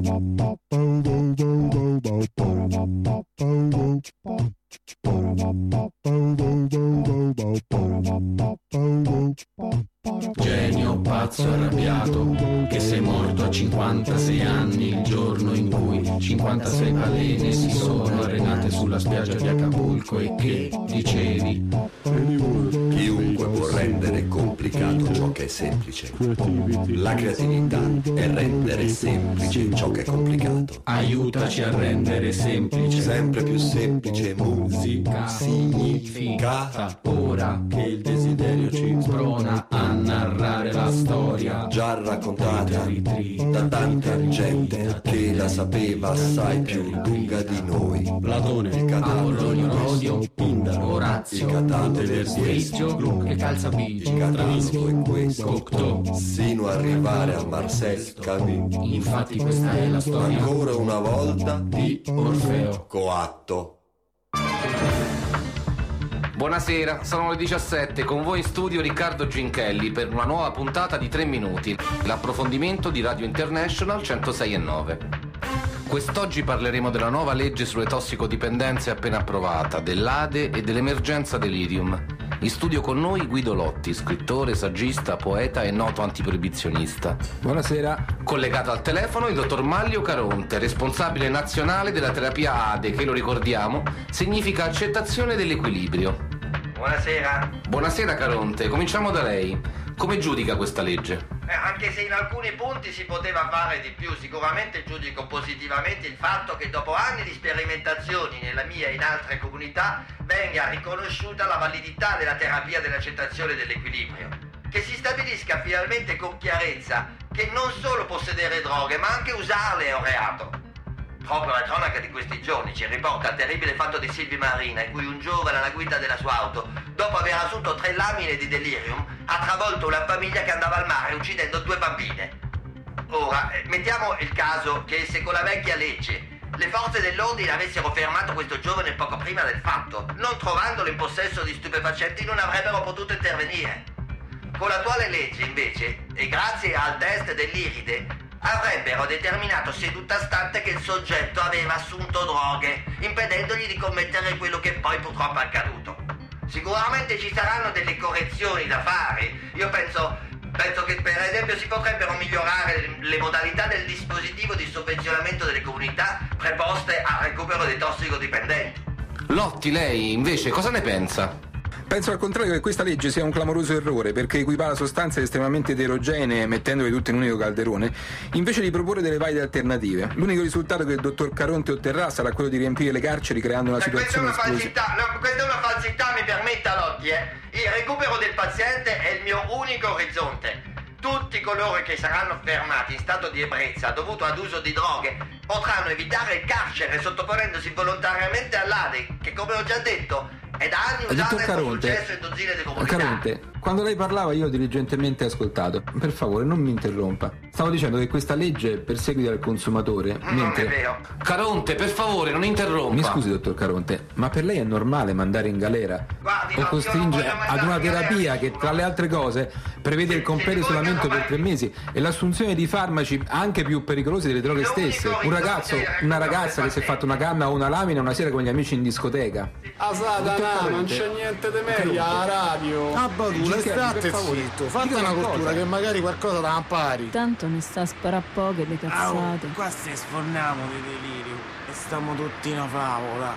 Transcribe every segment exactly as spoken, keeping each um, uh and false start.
Genio pazzo arrabbiato, che sei morto a cinquantasei anni, il giorno in cui cinquantasei balene si sono arenate sulla spiaggia di Acapulco e che dicevi: chiunque può rendere complicato ciò che è semplice. La creatività è rendere semplice ciò che è complicato. Aiutaci a rendere semplice, sempre più semplice musica significa ora che il desiderio ci sprona a narrare la storia già raccontata da tanta gente che la sapeva assai più lunga di noi. Platone, il Apollonio Rodio, Pindaro, Orazio, il Catano Vergezio, Gluck e Calzabigi, il Catano e questo Cocteau, sino a arrivare a Marcel Camus. Infatti questa è la storia ancora una volta di Orfeo. Coatto. Buonasera, sono le diciassette, con voi in studio Riccardo Ginchelli per una nuova puntata di tre minuti, l'approfondimento di Radio International centosei e nove. Quest'oggi parleremo della nuova legge sulle tossicodipendenze appena approvata, dell'A D E e dell'emergenza delirium. In studio con noi Guido Lotti, scrittore, saggista, poeta e noto antiproibizionista. Buonasera. Collegato al telefono il dottor Manlio Caronte, responsabile nazionale della terapia A D E, che lo ricordiamo, significa accettazione dell'equilibrio. Buonasera. Buonasera Caronte, cominciamo da lei. Come giudica questa legge? Eh, anche se in alcuni punti si poteva fare di più, sicuramente giudico positivamente il fatto che dopo anni di sperimentazioni nella mia e in altre comunità venga riconosciuta la validità della terapia dell'accettazione dell'equilibrio. Che si stabilisca finalmente con chiarezza che non solo possedere droghe ma anche usarle è un reato. Proprio la cronaca di questi giorni ci riporta il terribile fatto di Silvi Marina, in cui un giovane alla guida della sua auto, dopo aver assunto tre lamine di delirium, ha travolto una famiglia che andava al mare uccidendo due bambine. Ora, eh, mettiamo il caso che se con la vecchia legge le forze dell'ordine avessero fermato questo giovane poco prima del fatto, non trovandolo in possesso di stupefacenti non avrebbero potuto intervenire. Con l'attuale legge, invece, e grazie al test dell'Iride, avrebbero determinato seduta stante che il soggetto aveva assunto droghe, impedendogli di commettere quello che poi purtroppo è accaduto. Sicuramente ci saranno delle correzioni da fare. Io penso, penso che per esempio si potrebbero migliorare le modalità del dispositivo di sovvenzionamento delle comunità preposte al recupero dei tossicodipendenti. Lotti, lei invece cosa ne pensa? Penso al contrario che questa legge sia un clamoroso errore, perché equipara sostanze estremamente eterogenee mettendole tutte in un unico calderone, invece di proporre delle valide alternative. L'unico risultato che il dottor Caronte otterrà sarà quello di riempire le carceri creando una Ma situazione questa è una esplosiva. falsità, no, questa è una falsità, mi permetta Lotti, eh. Il recupero del paziente è il mio unico orizzonte. Tutti coloro che saranno fermati in stato di ebbrezza dovuto ad uso di droghe potranno evitare il carcere sottoponendosi volontariamente all'A D E, che come ho già detto è da anni usata e con successo in dozzine di comunità. Caronte, quando lei parlava io ho diligentemente ascoltato. Per favore non mi interrompa. Stavo dicendo che questa legge perseguita il consumatore. Non mentre... è vero. Caronte, per favore, non interrompa. Mi scusi, dottor Caronte, ma per lei è normale mandare in galera Guardi, o no, costringere io non voglio ad una mandare in galera terapia che, nessuno. tra le altre cose, prevede Se- il completo se isolamento vogliono per tre fare- mesi e l'assunzione di farmaci anche più pericolosi delle droghe L'unico stesse? Un orizzonte ragazzo, del una recupero ragazza del che si è fatto paziente. una canna o una lamina una sera con gli amici in discoteca. Ah, Satana, non c'è niente di meglio alla radio. Ah, Badula, Giuseppe, state per favore, zitto, fate dica una qualcosa. cultura che magari qualcosa da impari. Tanto ne sta a sparare poche le cazzate. qua se sforniamo di delirio e stiamo tutti in una favola.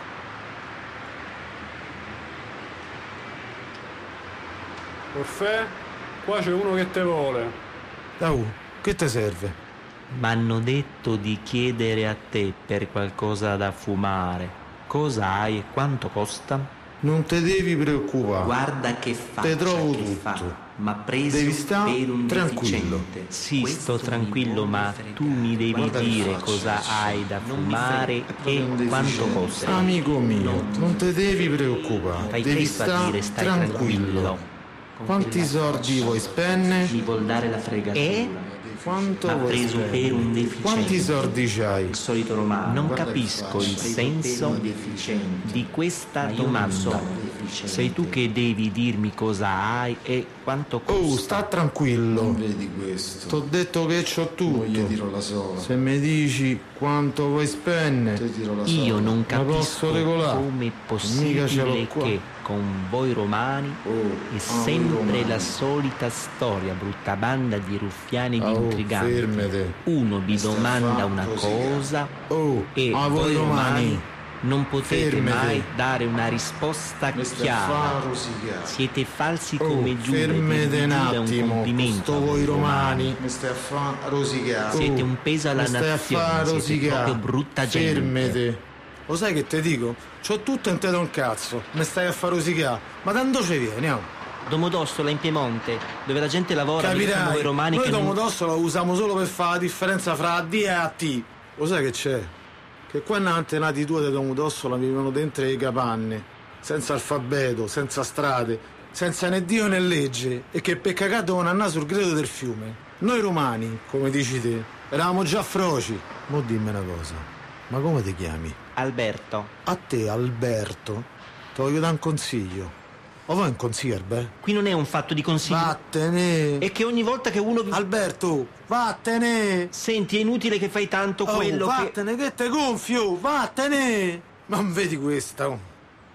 Orfè, qua c'è uno che te vuole. Oh, che te serve? M'hanno detto di chiedere a te per qualcosa da fumare. Cosa hai e quanto costa? Non te devi preoccupare. Guarda che faccia Te trovo che tutto. fa. Ma preso Devi sta per un tranquillo. deficiente. Sì, Questo sto tranquillo, mi può ma fregare. tu mi devi Guarda che dire faccia. cosa hai da Non mi fumare frega, e Un quanto deficiente. costa. Amico mio, non te devi preoccupare. Fai Devi presto a sta dire stai tranquillo. tranquillo. Con Quanti quella soldi faccia vuoi spendere? Mi vuol dare la fregatura. E? Quanto Ma vuoi preso spendere? per un deficiente. Quanti soldi c'hai? Il solito romano. Non Guarda che capisco il faccia. senso di questa domanda. Sei tu che devi dirmi cosa hai e quanto costa. Oh, sta tranquillo. Non vedi questo? T'ho detto che c'ho tutto. Mo gli tiro la sola. Se mi dici quanto vuoi spendere, Ti tiro la sola. Io non Ma posso capisco regolare? come è Mica ce possibile l'ho qua. che con voi romani Oh, è ah, sempre voi romani. la solita storia, brutta banda di ruffiani e di Oh, intriganti. fermate. Uno vi Stai domanda fa- una così, cosa Oh, e ma voi voi romani non potete fermate. mai dare una risposta Mi stai chiara. fa rosicare. Siete falsi Oh, come Giuda, e vi fermate un Giuda è un attimo. complimento. Sto a voi romani. Mi stai a fa rosicare. Siete un peso alla Mi stai a nazione, fa siete rosicare. proprio brutta gente. Fermate. Lo sai che te dico? C'ho tutto in te da un cazzo. Mi stai a far rosicare. Ma tanto ci vieni, oh? Domodossola in Piemonte, dove la gente lavora, vi fanno Capirai, voi romani noi che non... Domodossola lo usiamo solo per fare la differenza fra D e A T. Lo sai che c'è? Che qua in antenati tua di Domodossola vivono dentro le capanne, senza alfabeto, senza strade, senza né Dio né legge, e che per cagare devono andare sul greto del fiume. Noi romani, come dici te, eravamo già froci. Mo dimmi una cosa, ma come ti chiami? Alberto, A te, Alberto, ti voglio dare un consiglio. O vai in consiglio, beh? qui non è un fatto di consiglio. Vattene! È che ogni volta che uno... Alberto, vattene! Senti, è inutile che fai tanto Oh, quello che... vattene, che te gonfio, vattene! Ma non vedi questa? oh?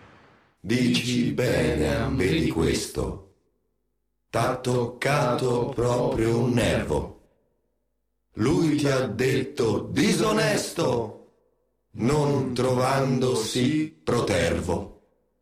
Dici bene, vedi questo. T'ha toccato proprio un nervo. Lui ti ha detto disonesto, non trovandosi protervo.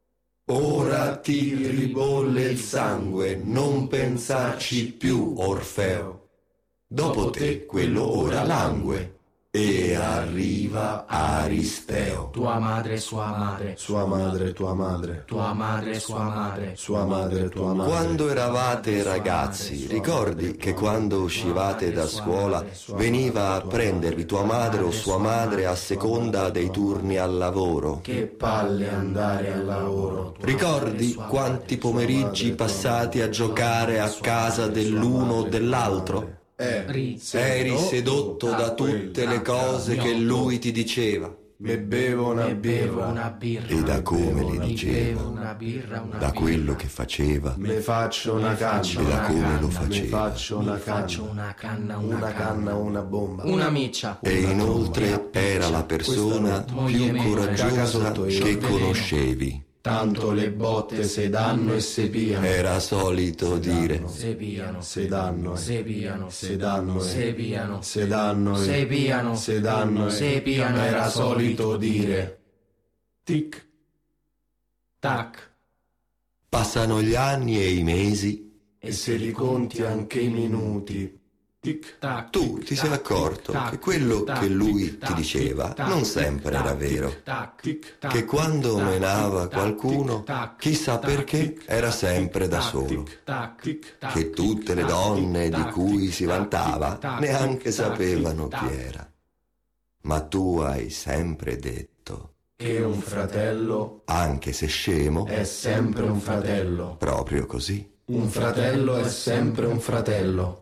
Ora ti ribolle il sangue, non pensarci più, Orfeo. Dopo te quello ora langue e arriva Aristeo. Tua madre, sua madre. Sua madre, tua madre. Tua madre, sua madre. Sua madre, tua madre. Quando eravate ragazzi, ricordi che quando uscivate da scuola veniva a prendervi tua madre o sua madre a seconda dei turni al lavoro? Che palle andare al lavoro. Ricordi quanti pomeriggi passati a giocare a casa dell'uno o dell'altro? Eri Eri sedotto da tutte le cose che lui ti diceva. Bevevo una Bevo birra. una birra. E da come le Bevo diceva, una birra, una da birra. quello che faceva Me faccio una faccio e canna. da come lo Me faceva. faccio una Mi faccio canna. una canna, una, Una canna, una bomba. Una miccia. E inoltre era la persona più coraggiosa che conoscevi. Tanto le botte se danno e se piano. Era solito dire: Se piano. Se danno. Se piano. Se danno. Se piano. Se danno. Se piano. Se danno. Se piano. Era solito dire. Tic. Tac. passano gli anni e i mesi, E se li conti anche i minuti. Tic. Tac. tu ti sei accorto tac, che quello tac, che lui tac, ti diceva tac, non sempre tac, era vero. tac, tic, tac, Che quando tac, menava tac, qualcuno, tac, chissà tac, perché, tic, era tac, sempre da tac, solo. tic, tac, tic, tac, Che tutte le tac, donne di tac, cui tic, si tac, vantava tic, tac, neanche tic, tac, sapevano tic, chi tac. era. Ma tu hai sempre detto, Che un fratello anche se scemo, è sempre un fratello. proprio così. Un fratello è sempre un fratello.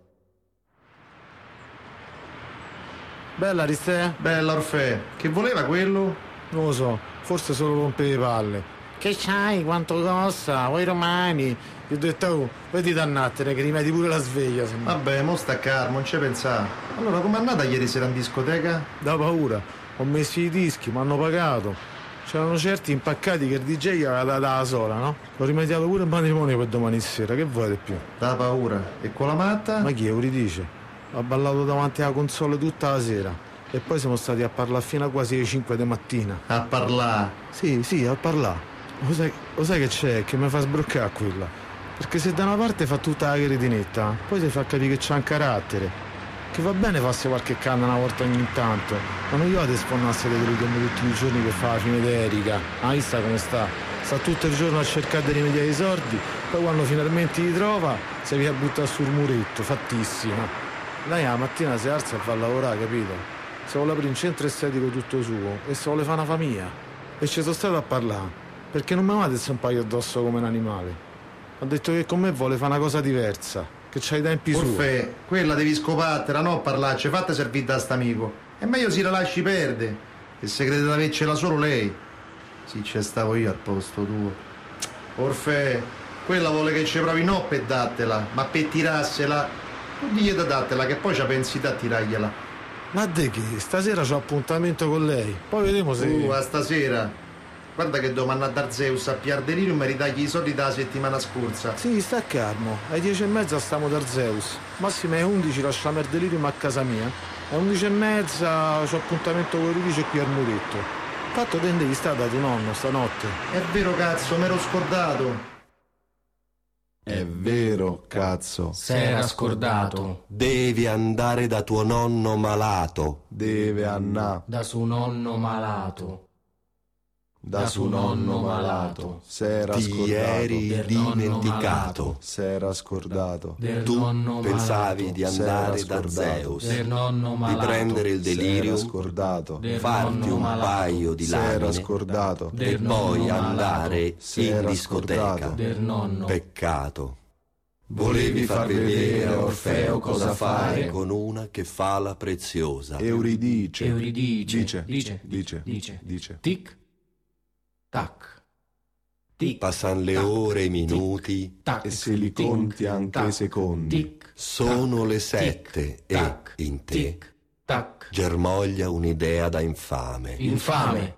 Bella Aristè? Bella Orfeo, che voleva quello? Non lo so, forse solo rompe le palle. Che c'hai? Quanto costa? Voi romani? Gli ho detto, oh, vedi dannattene che rimedi pure la sveglia. Se no. Vabbè, mo sta calmo, non ci pensare. Allora, com'è andata ieri sera in discoteca? Da paura, ho messo i dischi, mi hanno pagato. C'erano certi impaccati che il D J aveva dato la sola, no? L'ho rimediato pure in matrimonio per domani sera, che vuoi di più? Da paura. E con la matta? Ma chi, Euridice? Ha ballato davanti alla console tutta la sera e poi siamo stati a parlare fino a quasi le cinque di mattina. A parlare? Sì, sì, a parlare. Lo sai, lo sai che c'è? Che mi fa sbroccare quella. Perché se da una parte fa tutta la cretinetta, poi si fa capire che c'ha un carattere. Che va bene farsi qualche canna una volta ogni tanto, ma non gli vado a sfonnasse le televisioni tutti i giorni che fa la fine d'Erica. Ah, vista come sta? Sta tutto il giorno a cercare di rimediare i sordi, poi quando finalmente li trova si via a buttare sul muretto, fattissima. Lei la mattina si alza e va a lavorare, capito? Se vuole aprire un centro estetico tutto suo e se vuole fare una famiglia. E ci sono stato a parlare, perché non mi amate se un paio addosso come un animale. Ha detto che con me vuole fare una cosa diversa, che c'ha i tempi suoi. Orfeo, quella devi scopartela, no parlarci, fatta servire da st'amico. È meglio si la lasci perdere, che se crede di avercela solo lei. Sì, ci stavo io al posto tuo. Orfeo, Quella vuole che ci provi no per dartela, ma per tirarsela, tu digli da dartela che poi ci pensi da tirargliela. Ma de che? Stasera c'ho appuntamento con lei, poi vedremo se... Uh, a stasera. Guarda che devo mandare da Zeus a piar delirium e ridagli i soldi dalla settimana scorsa. Sì, sta calmo. Alle dieci e mezza stiamo da Zeus. Massimo alle undici lasciamo il delirium a casa mia. Alle undici e mezza c'ho appuntamento con Euridice qui al muretto. Fatto te devi stare da tuo nonno stanotte. È vero cazzo, m'ero scordato. È vero cazzo. S'era scordato. Devi andare da tuo nonno malato. Deve andare Da suo nonno malato. da, da suo nonno malato. S'era Ti scordato. eri Del dimenticato. nonno S'era scordato. Del Tu nonno pensavi malato. di andare S'era da scordato. Zeus, Del nonno di malato. prendere il S'era delirium, scordato. Del farti nonno un malato. paio di S'era lamine scordato. Del e poi nonno andare malato. S'era in discoteca. scordato. Del nonno. Peccato. Volevi far vedere a Orfeo cosa fare con una che fa la preziosa. Euridice. Euridice. Dice. Dice. Dice. Dice. Dice. Tic. Tac. Tic. Passano le tac, ore e i minuti, tac, E se li tic, conti anche tac, i secondi. Tic. sono tac, le tic, sette e tac, in te tic, tac. germoglia un'idea da infame. Infame.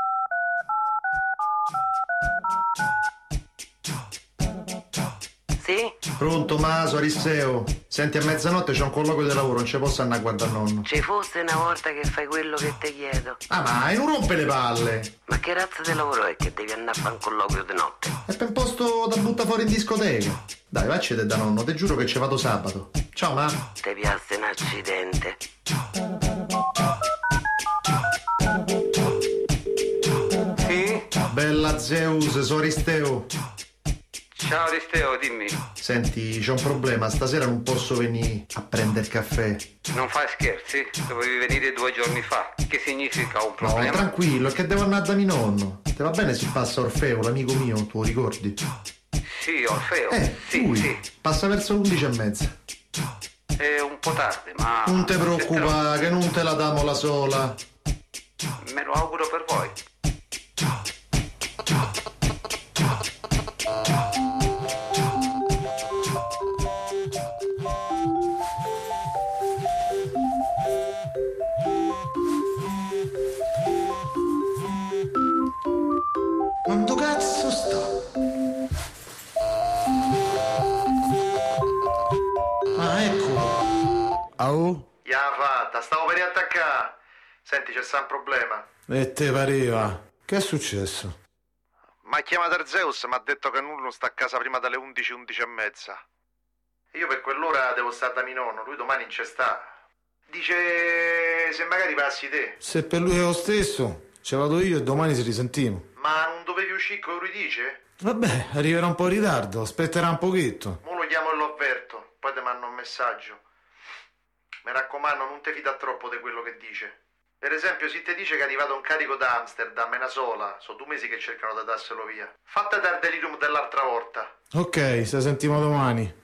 Sì? Pronto, Maso, Aristeo. Senti, a mezzanotte c'è un colloquio di lavoro, non ci posso andare a guardare nonno. Ci fosse una volta che fai quello che ti chiedo. Ah, ma non rompe le palle. Ma che razza di lavoro è che devi andare a fare un colloquio di notte? È per posto da butta fuori in discoteca. Dai, vaccete da nonno, te giuro che ci vado sabato. Ciao, ma. Ti piace un accidente. Sì? Bella Zeus, sono Aristeo. Ciao Aristeo, dimmi. Senti, c'è un problema, stasera non posso venire a prendere il caffè. Non fai scherzi? Dovevi venire due giorni fa. Che significa un No, problema? tranquillo, è che devo andare da mio nonno. Te va bene se passa Orfeo, l'amico mio, tu lo ricordi? Sì, Orfeo. Eh, sì, lui. sì. Passa verso l'undici e mezza. È un po' tardi, ma... Non te preoccupare, che non te la damo la sola. Me lo auguro per voi. Quando cazzo sta? Ah, eccolo. Au? Ya fatta, stavo per riattaccare. Senti, c'è sta un problema. E te pareva? Che è successo? Ma chiamato Zeus, mi ha detto che nulla sta a casa prima dalle undici, undici e mezza. Io per quell'ora devo stare da mio nonno, lui domani non c'è sta. Dice se magari passi te. Se per lui è lo stesso, ci vado io e domani ci risentiamo. Ma non dovevi uscire con Euridice? Vabbè, arriverà un po' in ritardo, aspetterà un pochetto. Mo lo chiamo e lo avverto, poi ti mando un messaggio. Mi raccomando, non ti fida troppo di quello che dice. Per esempio, se ti dice che è arrivato un carico da Amsterdam, una sola, sono due mesi che cercano di darselo via. Fatta dar delirium dell'altra volta. Ok, ci sentiamo domani.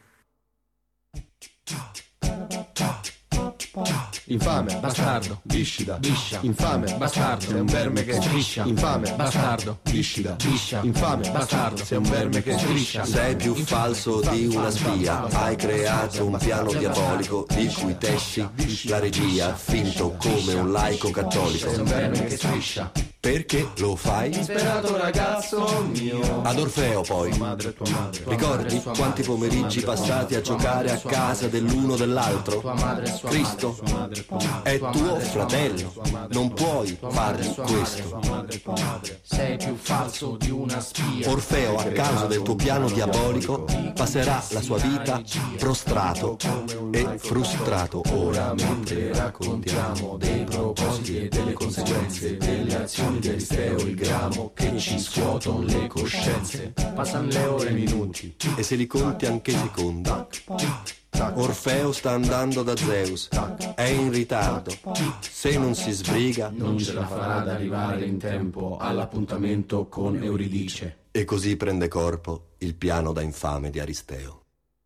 Infame, bastardo, viscida, biscia, infame, bastardo, sei un verme che striscia, infame, bastardo, viscida, biscia, infame, bastardo, sei un verme che striscia. Sei più falso di una spia, hai creato un piano diabolico di cui tesci la regia, finto come un laico cattolico. Sei un verme che striscia. Perché lo fai? Disperato ragazzo mio. Ad Orfeo poi. Tua madre, tua madre. Ricordi quanti pomeriggi passati a giocare a casa dell'uno dell'altro? Cristo è tuo fratello, non puoi fargli questo. Sei più falso di una spia. Orfeo, a causa del tuo piano diabolico, passerà la sua vita prostrato e frustrato. Ora, mentre raccontiamo dei propositi e delle conseguenze delle azioni di Aristeo, il gramo che ci scuotono le coscienze. Passano le ore e i minuti. E se li conti anche i secondi. Orfeo sta andando da Zeus, è in ritardo. Se non si sbriga, non ce la farà ad arrivare in tempo all'appuntamento con Euridice. E così prende corpo il piano da infame di Aristeo.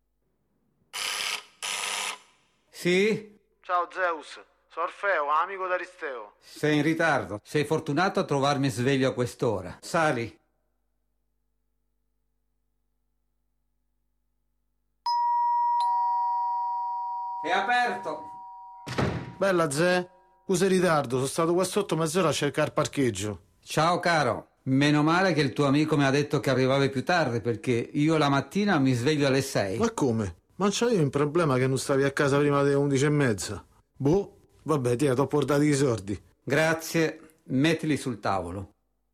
Sì? Ciao Zeus, sono Orfeo, amico d'Aristeo. Sei in ritardo. Sei fortunato a trovarmi sveglio a quest'ora. Sali. È aperto. Bella, Zè. Scusa il ritardo, sono stato qua sotto mezz'ora a cercare il parcheggio. Ciao caro. Meno male che il tuo amico mi ha detto che arrivavi più tardi, perché io la mattina mi sveglio alle sei. Ma come? Ma c'avevi un problema che non stavi a casa prima delle undici e mezza? Boh, vabbè, ti ho portato i soldi. Grazie, mettili sul tavolo.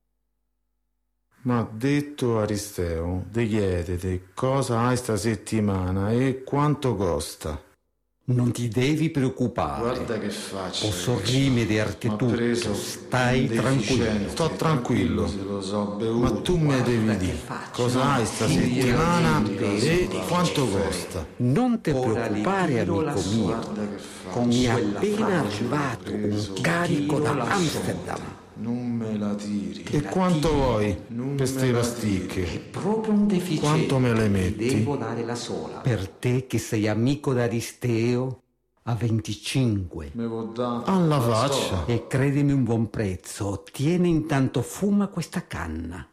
Ma detto Aristeo, ti chiedete cosa hai sta settimana e quanto costa? Non ti devi preoccupare. Guarda che faccia. Posso rimediarti tutto. Stai tranquillo. Sto tranquillo. Ma tu mi devi dire cosa hai sta settimana e quanto costa. Non ti preoccupare, amico mio. Mi è appena arrivato un carico da Amsterdam. Non me la tiri. E quanto vuoi per ste pasticche? È proprio un deficiente. Quanto me le metti? Devo dare la sola. Per te che sei amico d'Aristeo, a venticinque. Alla faccia. E credimi, un buon prezzo. Tieni intanto, fuma questa canna.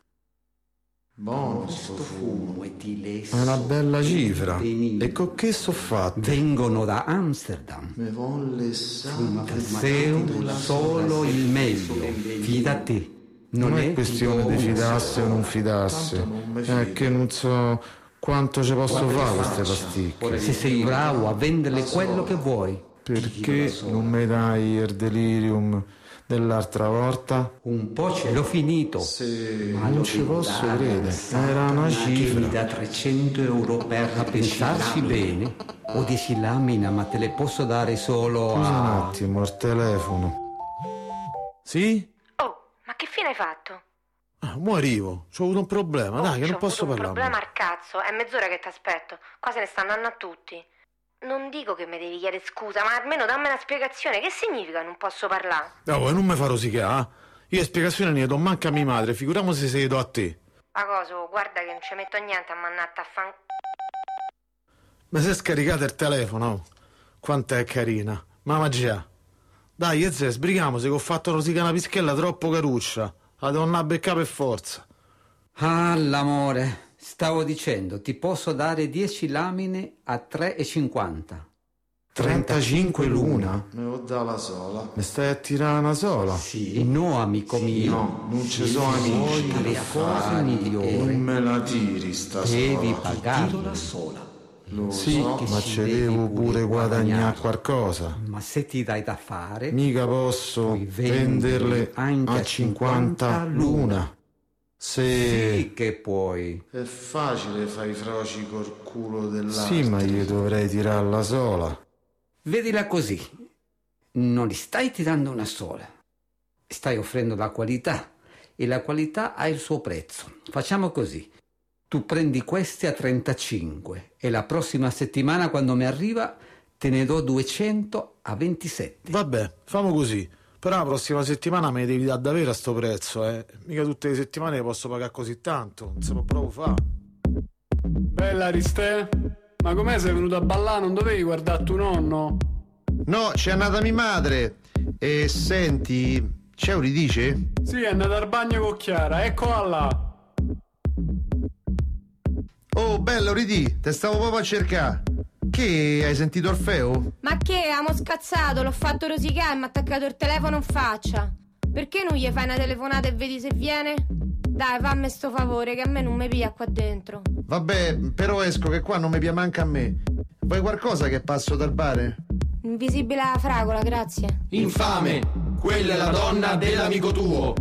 Buono sto fumo. E ti lesso. È una bella cifra. E con che so fatto? Vengono da Amsterdam. Me volle Aristeo, solo il meglio. Fidati. Non, non è, è questione di fidarsi o non fidarsi. È che non so quanto ci posso fare queste pasticche. Se sei bravo a venderle quello che vuoi. Perché non mi dai il delirium dell'altra volta? Un po' ce l'ho finito. Sì, ma non ci posso credere. Era una cifra. Mi dà trecento euro per pensarci bene. O dieci lamina, ma te le posso dare solo Scusa a... un attimo, il telefono. Sì? Oh, ma che fine hai fatto? Ah, mo arrivo. C'ho avuto un problema, oh, dai, che non posso parlare. parlare. Un problema al cazzo, è mezz'ora che ti aspetto. Qua se ne stanno andando a tutti. Non dico che mi devi chiedere scusa, ma almeno dammi una spiegazione. Che significa non posso parlare? No, non mi fa rosicare. Io le spiegazioni ne do manca a mia madre, figuriamo se se le do a te. Ma cosa? Guarda che non ci metto niente a mannatta a fan... Ma se scaricate il telefono, oh. Quanto è carina. Mamma già. Dai, Ezze, sbrighiamoci che ho fatto rosicare una pischella troppo caruccia. La devo andare a beccare per forza. Ah, l'amore. Stavo dicendo, ti posso dare dieci lamine a tre e cinquanta. trentacinque l'una? Me lo dà la sola. Mi stai a tirare una sola? Sì. No, amico sì, mio. No, non ci sono amici. Le cose migliori. Non me la tiri sta sola. Devi pagarla sola. Lo sì, so, ma ci devo pure guadagnare qualcosa. Ma se ti dai da fare... Mica posso venderle anche a cinquanta l'una. Se... Sì che puoi. È facile fare i froci col culo dell'altro. Sì, ma io dovrei tirarla sola. Vedila così. Non li stai tirando una sola. Stai offrendo la qualità. E la qualità ha il suo prezzo. Facciamo così. Tu prendi questi a trentacinque e la prossima settimana quando mi arriva te ne do duecento a ventisette. Vabbè, famo così. Però la prossima settimana me ne devi dare davvero a sto prezzo, eh. Mica tutte le settimane le posso pagare così tanto. Non si può proprio fare. Bella Aristè, ma com'è sei venuto a ballare? Non dovevi guardare tuo nonno? No, c'è andata mia madre. E senti, c'è un ridice? Sì, è andata al bagno con Chiara, eccola là. Oh, bello Ridì, te stavo proprio a cercare. Che, hai sentito Orfeo? Ma che, amo scazzato, l'ho fatto rosicare e mi ha attaccato il telefono in faccia. Perché non gli fai una telefonata e vedi se viene? Dai, fammi sto favore che a me non mi pia qua dentro. Vabbè, però esco che qua non mi pia manca a me. Vuoi qualcosa che passo dal bar? Invisibile alla fragola, grazie. Infame, quella è la donna dell'amico tuo.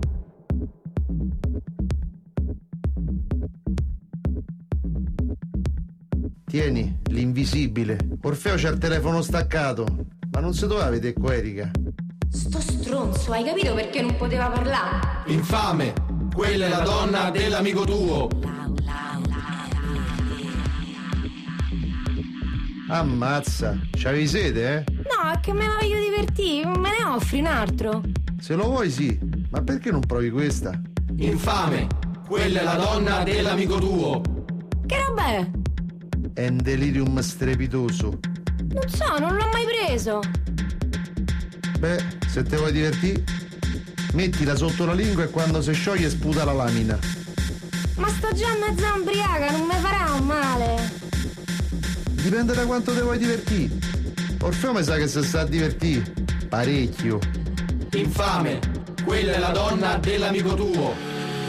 Tieni, l'invisibile. Orfeo c'ha il telefono staccato. Ma non si doveva vedere qua, Erika. Sto stronzo, hai capito perché non poteva parlare? Infame, quella è la donna dell'amico tuo. Ammazza, c'avevi sede, eh? No, è che me la voglio divertire, me ne offri un altro. Se lo vuoi sì, ma perché non provi questa? Infame, quella è la donna dell'amico tuo. Che roba è? È un delirium strepitoso. Non so, non l'ho mai preso. Beh, se te vuoi divertire, mettila sotto la lingua e quando si scioglie sputa la lamina. Ma sto già mezza ubriaca, non mi farà un male. Dipende da quanto te vuoi divertire. Orfeo mi sa che si sta a divertire. Parecchio. Infame, quella è la donna dell'amico tuo.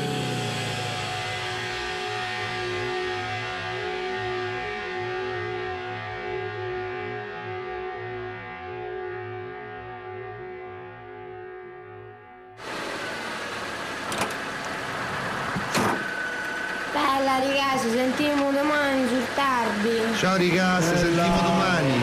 Bella ragazzi, sentiamo domani sul tardi. Ciao ragazzi, sentiamo domani.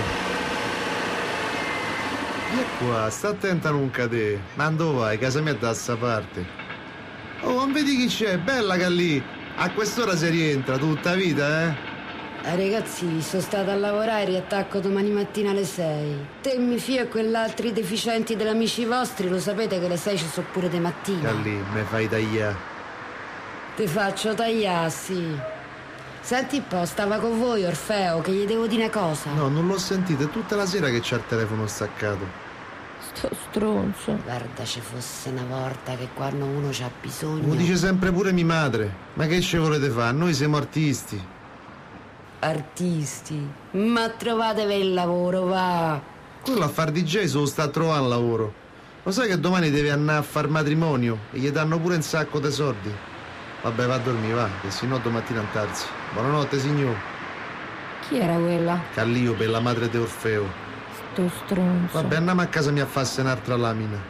Via qua, sta attenta a non cadere. Ma dove vai? Casa mia è da sta parte. Oh, non vedi chi c'è? Bella che lì. A quest'ora si rientra tutta vita, eh? Eh, ragazzi, sono stata a lavorare e riattacco domani mattina alle sei. Te, mi fio e quell'altri deficienti degli amici vostri, lo sapete che alle sei ci sono pure de mattina. Che lì, me fai tagliare. Te faccio tagliare, sì. Senti un po', stava con voi Orfeo, che gli devo dire una cosa. No, non l'ho sentito, è tutta la sera che c'ha il telefono staccato. Sto stronzo. Guarda, ci fosse una volta che quando uno c'ha bisogno... Lo dice sempre pure mia madre. Ma che ci volete fare? Noi siamo artisti. Artisti? Ma trovatevi il lavoro, va. Quello a far D J solo sta a trovare un lavoro. Lo sai che domani devi andare a far matrimonio e gli danno pure un sacco di soldi? Vabbè, va a dormire, va, che se no domattina antarsi. Buonanotte, signor. Chi era quella? Calliope, la madre di Orfeo. Sto stronzo. Vabbè, andiamo a casa mia a farsi un'altra lamina.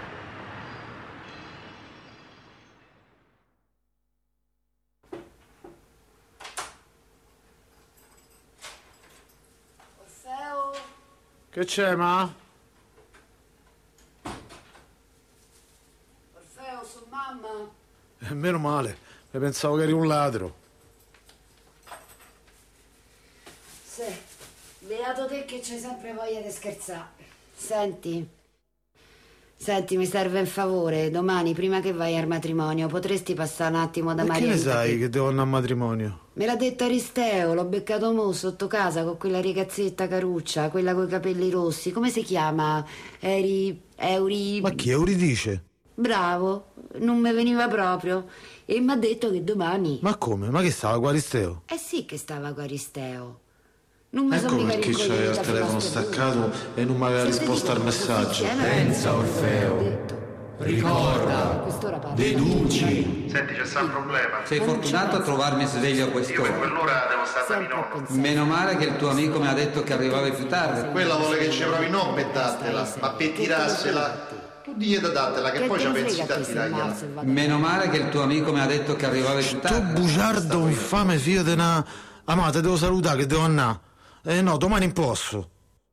Orfeo? Che c'è, ma? Orfeo, su mamma? Eh, meno male. E pensavo che eri un ladro. Sì, beato te che c'hai sempre voglia di scherzare. Senti, senti, mi serve un favore. Domani, prima che vai al matrimonio, potresti passare un attimo da Ma Maria. che ne sai che... che devo andare a matrimonio? Me l'ha detto Aristeo, l'ho beccato mo sotto casa con quella ragazzetta caruccia, quella coi capelli rossi. Come si chiama? Eri... Euri... Ma chi Euridice? Bravo, non mi veniva proprio. E mi ha detto che domani... Ma come? Ma che stava con Aristeo? Eh sì che stava con Aristeo. Non mi Ecco sono mica perché c'aveva il rincoglionita telefono fino a sto staccato punto. e non mi aveva Se risposto al ti dico messaggio. così, eh, Pensa, Orfeo. Ricorda. Deduci. Senti, c'è sta un problema. Sei fortunato a trovarmi sveglio a Io per quest'ora. quell'ora devo stare da mio nonno. Meno male che il tuo amico mi ha detto che arrivavi più tardi. Quella vuole che ci provi no per dartela, ma per tirarsela. Tu digli da dartela, che, Che poi te ci ne pensi frega a te se tirargliela. ammazzo e vado Meno male che il tuo amico mi ha detto che arrivavi più Tu tardi. bugiardo, infame figlio di una... Amate, devo salutare che devo andare. Eh no, domani non posso.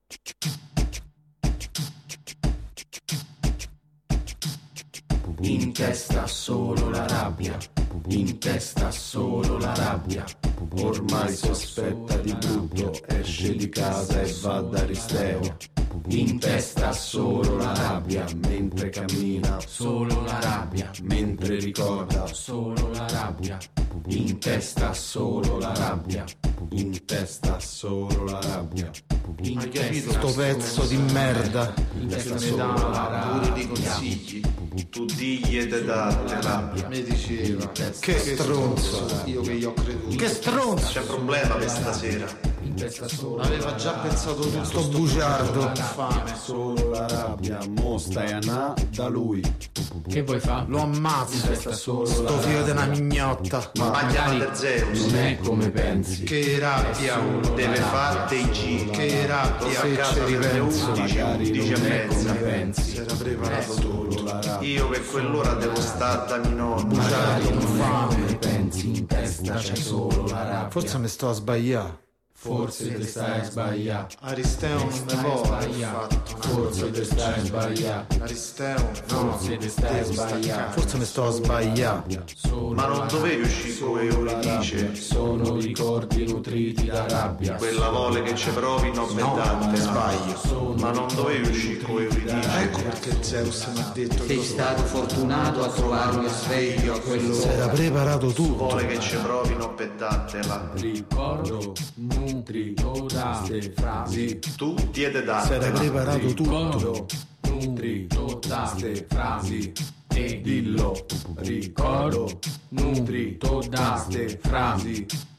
In testa solo la rabbia. In testa solo la rabbia. Ormai sospetta di brutto, esce di casa e va da Aristeo. In testa solo la rabbia. Mentre cammina, Solo la rabbia. mentre ricorda, Solo la rabbia. In testa solo la rabbia. in testa solo la rabbia. In testa Sto pezzo di merda. In testa solo la rabbia. Pure di consigli. Tu digli e datela. Mi diceva, Che stronzo. io che gli ho creduto. Che stronzo. C'è problema per stasera. In testa solo Aveva già pensato tutto Sto bugiardo. solo la rabbia, mo stai a na da lui. Che vuoi fare? Lo ammazzo. Testa solo Sto la figlio di rabbia. una mignotta. Ma magari chiamate Zeus. Non è come pensi. Che rabbia. Deve far dei giri. Che rabbia. A Se casa ci per le ripenso. undici, undici e Non è come mezza. pensi. Si era preparato tutto la rabbia. Io per quell'ora devo stare da mio nonno. Magari non è come pensi. In testa c'è solo la rabbia. Forse mi sto a sbagliare. Forse te stai sbagliando. Aristeo non ne può aver fatto. Forse te stai sbagliando. Aristeo, Forse te stai sbagliando. Forse mi sto a sbagliare. Ma non dovevi uscire con Euridice. Sono ricordi nutriti da rabbia. Quella vole che ci provi non bedate. Sbaglio. Ma non dovevi uscire con Euridice. ecco perché Zeus mi ha detto che Sei stato fortunato a trovarmi sveglio a Si era quell'ora. preparato tutto. Vole che ci provi non pedatela. Ricordo nutrito da ste frasi. Tu diede Si era datela. preparato tutto. Ricordo nutrito da ste frasi. E dillo. Ricordo nutrito da ste frasi.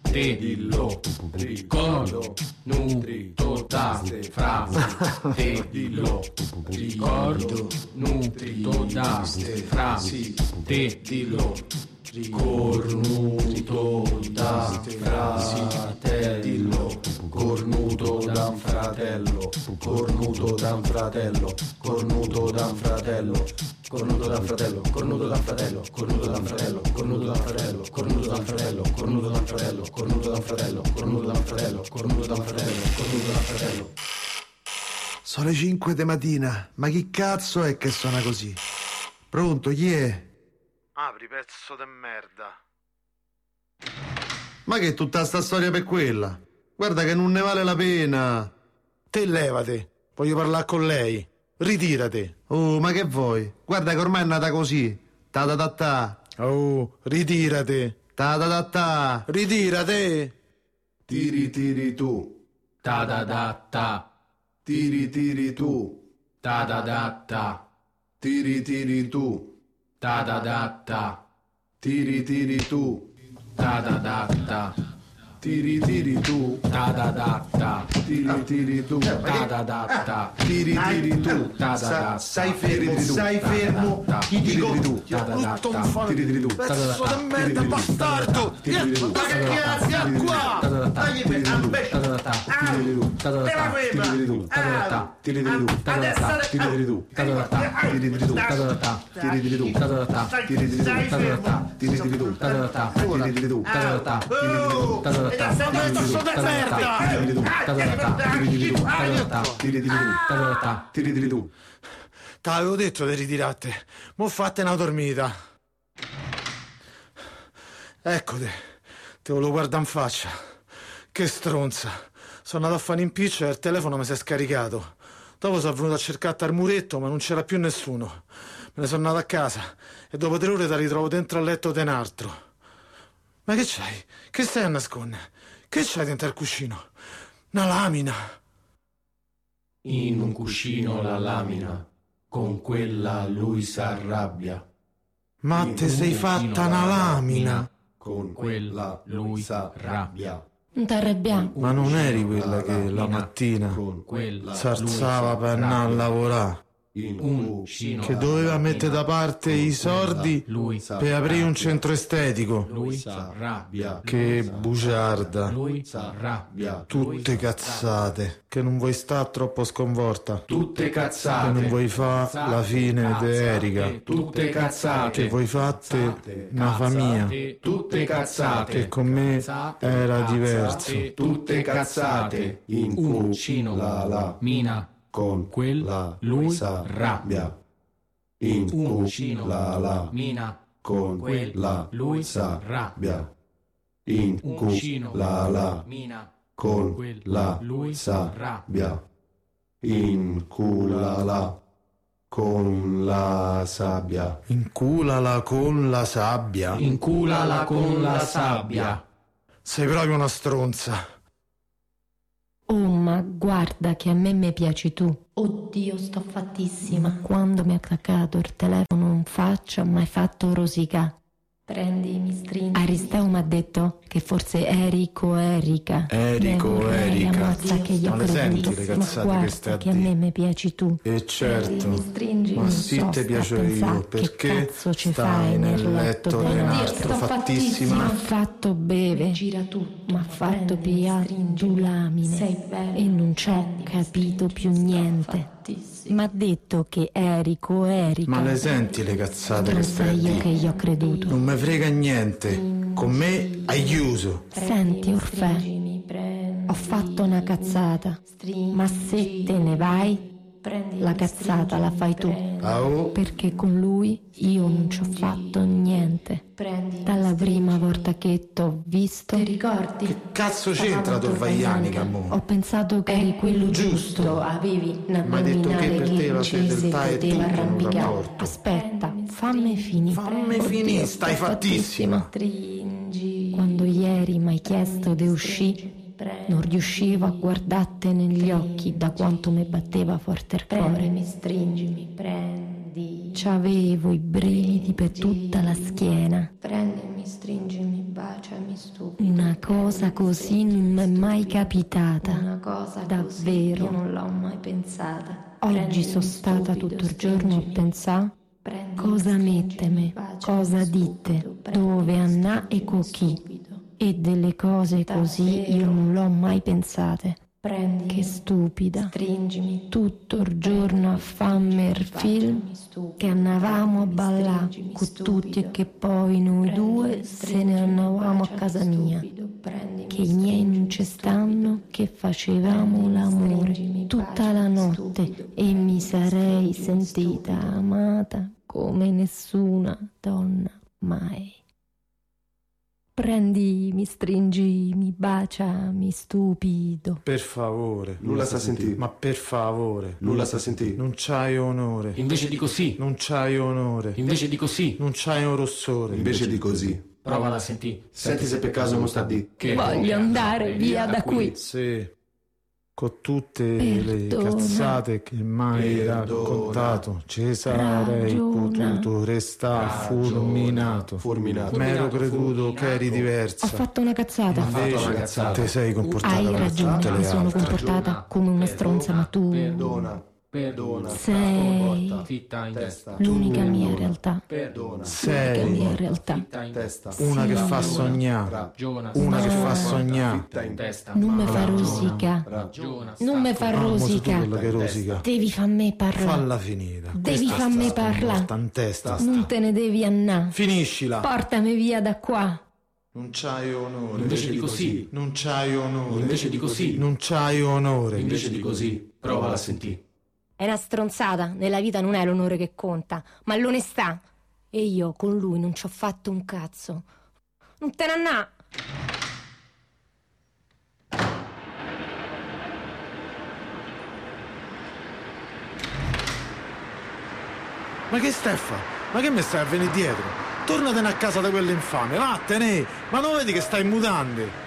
te, dillo, ricordo, nutrito da frasi, te, dillo, ricordo, nutrito da frasi, te, dillo, cornuto da fratello, cornuto da un fratello, cornuto da un fratello, cornuto da un fratello, cornuto da un fratello, cornuto da un fratello, cornuto da un fratello, cornuto da un fratello, cornuto da un fratello, cornuto da un fratello, cornuto da un fratello, cornuto da un fratello, cornuto da un fratello, cornuto da un fratello. Sono le cinque di mattina, ma chi cazzo è che suona così? Pronto, chi è? Apri, pezzo de merda. Ma che è tutta sta storia per quella? Guarda che non ne vale la pena. Te levate, voglio parlare con lei. Ritirate. Oh, ma che vuoi? Guarda che ormai è nata così. Ta ta ta ta. Oh, ritirate. Ta ta ta ta. Ritirate. Tiri tiri tu. Ta da da ta. Tiri tiri tu. Ta da da ta. Tiri tiri tu. Ta da da ta. Tiri tiri tu. Ta da da ta. Tiri tiri tu. Ta da da ta. Tiri tiri tu. Ta da da ta. Tiri tiri tu. Ta da da. Stai fermo, stai fermo. Ti dico tu. Ta da da ta. Tiri tiri tu. Pezzo di merda, bastardo. Ma che cazzo qua? Dagli per ambe. Ta da ta. Te la ferma. Tiri tu. Tiri tu. Adesso Tiri tu. Ta da ta. Tiri tu. Ta da ta. Tiri tu. Ta da ta. Tiri tu. Stai fermo. Tiri tu. Ta da ta. Tiri tu. Ta da ta. Oh, Ta da e da sempre sto di merda. Tiri tu. Ta da ta. Tiri tu. Ta da ta. Tiri tu. Ta da ta. Tiri tu. T'avevo detto di ritirate. Mo' fatte una dormita. Eccoti. Te volevo guardare in faccia. Che stronza. Sono andato a fare un impiccio e il telefono mi si è scaricato. Dopo sono venuto a cercare al muretto, ma non c'era più nessuno. Me ne sono andato a casa e dopo tre ore ti ritrovo dentro al letto di un altro. Ma che c'hai? Che stai a nascondere? Che c'hai dentro al cuscino? Una lamina. In un cuscino la lamina, con quella lui s'arrabbia. Ma In te un sei cuscino fatta la una lamina. Con quella lui s'arrabbia. Non t'arrabbiamo. Ma non eri quella che la mattina s'alzava per andare a lavorare? Un cuscino Che doveva mettere da parte i soldi lui per aprire un centro estetico. Lui s'arrabbia. Che bugiarda. Lui s'arrabbia. Tutte cazzate. Che non vuoi stare troppo sconvolta. Tutte cazzate. Che non vuoi fare la fine di Erika. Tutte cazzate. Che vuoi fatte una famiglia. Tutte cazzate. Che con me era diverso. Tutte cazzate. In Un cuscino la la mina. con quella lui s'arrabbia. In Un cu cuscino la la mina. con quella lui s'arrabbia. In Un cu cuscino la la mina. con quella la lui sabbia. In cu la la con la sabbia. Inculala con la sabbia. Inculala con la sabbia. Sei proprio una stronza. Oh, ma guarda che a me mi piaci tu. Oddio, sto fattissima. Ma quando mi ha attaccato il telefono in faccia mi hai fatto rosicà. Prendi, mi stringi. Aristeo mi ha detto che forse Erico Erika. Erico Beh, Erika. Ammazza che io Ma le senti creduto. le Ma cazzate guarda che stai a che a dire? me mi piaci tu. E certo. Mi stringi, Ma non sì, so, te sta piace a pensare io. che Perché cazzo ci stai fai nel letto di un Oddio, altro sto fattissima. Mi ha fatto bere. Gira tutto. Mi ha fatto pigliare due lamine. Sei bello. E non ci ho capito più niente. Mi ha detto che Erico Erika. Ma le senti le cazzate che stai a io dire? che gli ho creduto. Non mi frega niente. Con me hai chiuso. Senti Orfè, ho fatto una cazzata, ma se te ne vai, la cazzata la fai tu. Ah, oh. Perché con lui io non ci ho fatto niente. Dalla prima volta che t'ho visto. Ti ricordi? Che cazzo c'entra Torvaianica, mo? Ho pensato che eri quello giusto. Avevi una Ma hai detto che per te la fedeltà è tutto in un rapporto. Aspetta, fammi finire. Fammi finire, stai fattissima. Quando ieri mi hai chiesto di uscire, non riuscivo a guardarti negli occhi da quanto mi batteva forte il cuore. Mi stringimi, prendi. Prendi. C'avevo i brividi per tutta la schiena. Prendimi, stringimi, baciami, stupido. Una cosa così non mi è mai capitata. Una cosa davvero. Così, io non l'ho mai pensata. Oggi sono stata tutto il giorno a pensare cosa metteme, cosa dite, dove annà e con chi. E delle cose così io non l'ho mai pensate. Prendi, che stupida. Stringimi tutto il giorno a fammi il film che andavamo a ballare con tutti e che poi noi due se ne andavamo a casa mia, che i miei non ci stanno, che facevamo l'amore tutta la notte e mi sarei sentita amata come nessuna donna mai. Prendi, mi stringi, mi bacia, mi stupido. Per favore. Nulla sta sentì. Ma per favore. Nulla sta sentì. Non c'hai onore. Invece di così. Non c'hai onore. Invece di così. Non c'hai un rossore. Invece di così. Prova a sentì. Senti se per caso non sta di. Che voglio andare via da qui. Sì. Con tutte Perdona. le cazzate che mai Perdona. raccontato, ci sarei Ragiona. potuto restare fulminato. Fulminato. M'ero creduto che eri diversa. Ho fatto una cazzata. Invece te sei comportata Hai come ragione, tutte le mi sono altre. comportata come una stronza, ma tu Perdona. Perdona. sei Zitta in testa. l'unica mia realtà. Perdona. L'unica Sei mia realtà. Zitta in testa. una che fa Sì. sognare, Ragiona. una che fa Ma- sognare. Fitta in Testa. Non mi fa Ragiona. rosica. Ragiona. Non mi fa Ah, mo sei tu rosica. quella che rosica. Devi farmi parlare. Falla finita. Devi Questa farmi sta parlare. morta in testa. Non te ne devi annà. Finiscila. Portami via da qua. Non c'hai onore. Invece di così. Non c'hai onore. Invece di così. Non c'hai onore. Invece di così. Prova a sentì. È una stronzata. Nella vita non è l'onore che conta, ma l'onestà. E io con lui non ci ho fatto un cazzo. Non te ne annà. Ma che stai a fare? Ma che mi stai a venire dietro? Tornatene a casa da quell'infame, vattene! Ma non vedi che stai in mutande?